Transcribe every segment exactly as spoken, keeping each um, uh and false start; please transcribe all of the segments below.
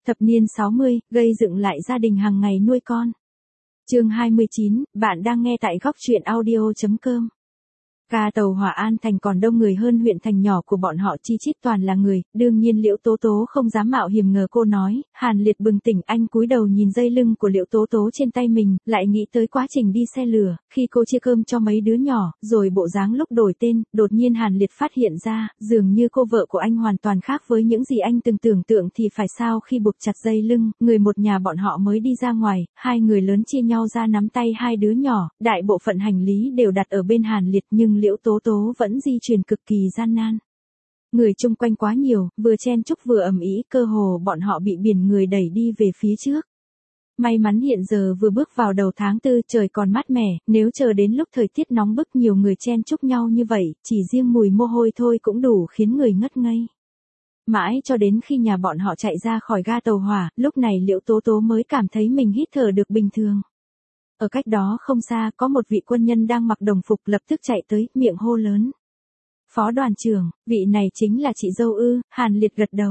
Thập niên sáu mươi, gây dựng lại gia đình hàng ngày nuôi con. Chương hai mươi chín, bạn đang nghe tại góc truyện audio chấm com. Ga tàu hỏa An Thành còn đông người hơn huyện thành nhỏ của bọn họ chi chít toàn là người, đương nhiên Liễu Tố Tố không dám mạo hiểm ngờ cô nói. Hàn Liệt bừng tỉnh, anh cúi đầu nhìn dây lưng của Liễu Tố Tố trên tay mình, lại nghĩ tới quá trình đi xe lửa, khi cô chia cơm cho mấy đứa nhỏ, rồi bộ dáng lúc đổi tên, đột nhiên Hàn Liệt phát hiện ra, dường như cô vợ của anh hoàn toàn khác với những gì anh từng tưởng tượng thì phải sao. Khi buộc chặt dây lưng, người một nhà bọn họ mới đi ra ngoài, hai người lớn chia nhau ra nắm tay hai đứa nhỏ, đại bộ phận hành lý đều đặt ở bên Hàn Liệt nhưng Liễu Tố Tố vẫn di chuyển cực kỳ gian nan. Người chung quanh quá nhiều, vừa chen chúc vừa ầm ĩ, cơ hồ bọn họ bị biển người đẩy đi về phía trước. May mắn hiện giờ vừa bước vào đầu tháng tư, trời còn mát mẻ, nếu chờ đến lúc thời tiết nóng bức nhiều người chen chúc nhau như vậy, chỉ riêng mùi mồ hôi thôi cũng đủ khiến người ngất ngây. Mãi cho đến khi nhà bọn họ chạy ra khỏi ga tàu hỏa, lúc này Liễu Tố Tố mới cảm thấy mình hít thở được bình thường. Ở cách đó không xa, có một vị quân nhân đang mặc đồng phục lập tức chạy tới, miệng hô lớn. Phó đoàn trưởng, vị này chính là chị dâu ư? Hàn Liệt gật đầu.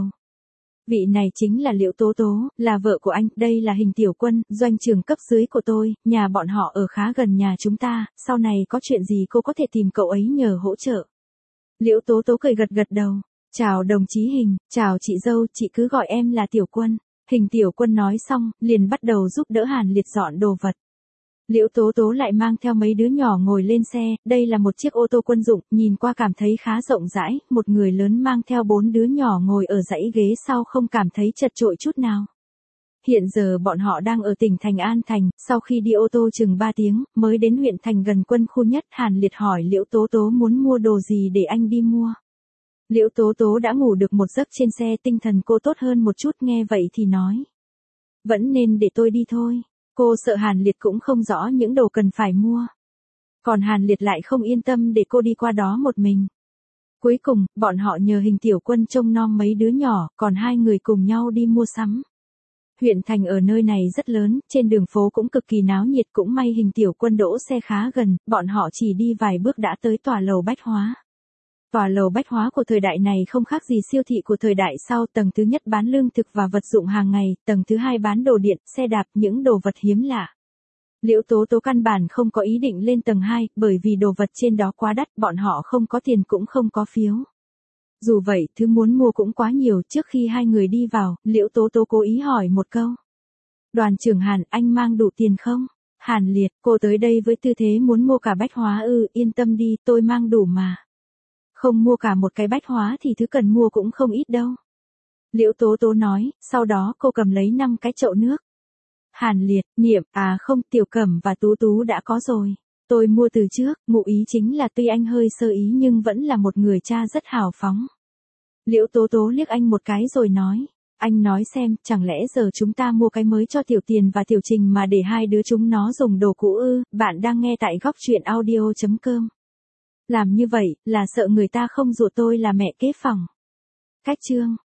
Vị này chính là Liễu Tố Tố, là vợ của anh, đây là Hình Tiểu Quân, doanh trưởng cấp dưới của tôi, nhà bọn họ ở khá gần nhà chúng ta, sau này có chuyện gì cô có thể tìm cậu ấy nhờ hỗ trợ. Liễu Tố Tố cười gật gật đầu. Chào đồng chí Hình, chào chị dâu, chị cứ gọi em là Tiểu Quân. Hình Tiểu Quân nói xong, liền bắt đầu giúp đỡ Hàn Liệt dọn đồ vật. Liễu Tố Tố lại mang theo mấy đứa nhỏ ngồi lên xe, đây là một chiếc ô tô quân dụng, nhìn qua cảm thấy khá rộng rãi, một người lớn mang theo bốn đứa nhỏ ngồi ở dãy ghế sau không cảm thấy chật chội chút nào. Hiện giờ bọn họ đang ở tỉnh thành An Thành, sau khi đi ô tô chừng ba tiếng, mới đến huyện thành gần quân khu nhất. Hàn Liệt hỏi Liễu Tố Tố muốn mua đồ gì để anh đi mua. Liễu Tố Tố đã ngủ được một giấc trên xe, tinh thần cô tốt hơn một chút, nghe vậy thì nói. Vẫn nên để tôi đi thôi. Cô sợ Hàn Liệt cũng không rõ những đồ cần phải mua. Còn Hàn Liệt lại không yên tâm để cô đi qua đó một mình. Cuối cùng, bọn họ nhờ Hình Tiểu Quân trông nom mấy đứa nhỏ, còn hai người cùng nhau đi mua sắm. Huyện thành ở nơi này rất lớn, trên đường phố cũng cực kỳ náo nhiệt, cũng may Hình Tiểu Quân đỗ xe khá gần, bọn họ chỉ đi vài bước đã tới tòa lầu bách hóa. Tòa lầu bách hóa của thời đại này không khác gì siêu thị của thời đại sau, tầng thứ nhất bán lương thực và vật dụng hàng ngày, tầng thứ hai bán đồ điện, xe đạp, những đồ vật hiếm lạ. Liễu Tố Tố căn bản không có ý định lên tầng hai, bởi vì đồ vật trên đó quá đắt, bọn họ không có tiền cũng không có phiếu. Dù vậy, thứ muốn mua cũng quá nhiều, trước khi hai người đi vào, Liễu Tố Tố cố ý hỏi một câu. Đoàn trưởng Hàn, anh mang đủ tiền không? Hàn Liệt, cô tới đây với tư thế muốn mua cả bách hóa ư? Yên tâm đi, tôi mang đủ mà. Không mua cả một cái bách hóa thì thứ cần mua cũng không ít đâu. Liễu Tố Tố nói, sau đó cô cầm lấy năm cái chậu nước. Hàn Liệt, Niệm, à không, Tiểu Cẩm và Tú Tú đã có rồi. Tôi mua từ trước, ngụ ý chính là tuy anh hơi sơ ý nhưng vẫn là một người cha rất hào phóng. Liễu Tố Tố liếc anh một cái rồi nói, anh nói xem, chẳng lẽ giờ chúng ta mua cái mới cho Tiểu Tiền và Tiểu Trình mà để hai đứa chúng nó dùng đồ cũ ư? Bạn đang nghe tại góc truyện audio chấm com. Làm như vậy, là sợ người ta không dụ tôi là mẹ kế phòng. Cách chương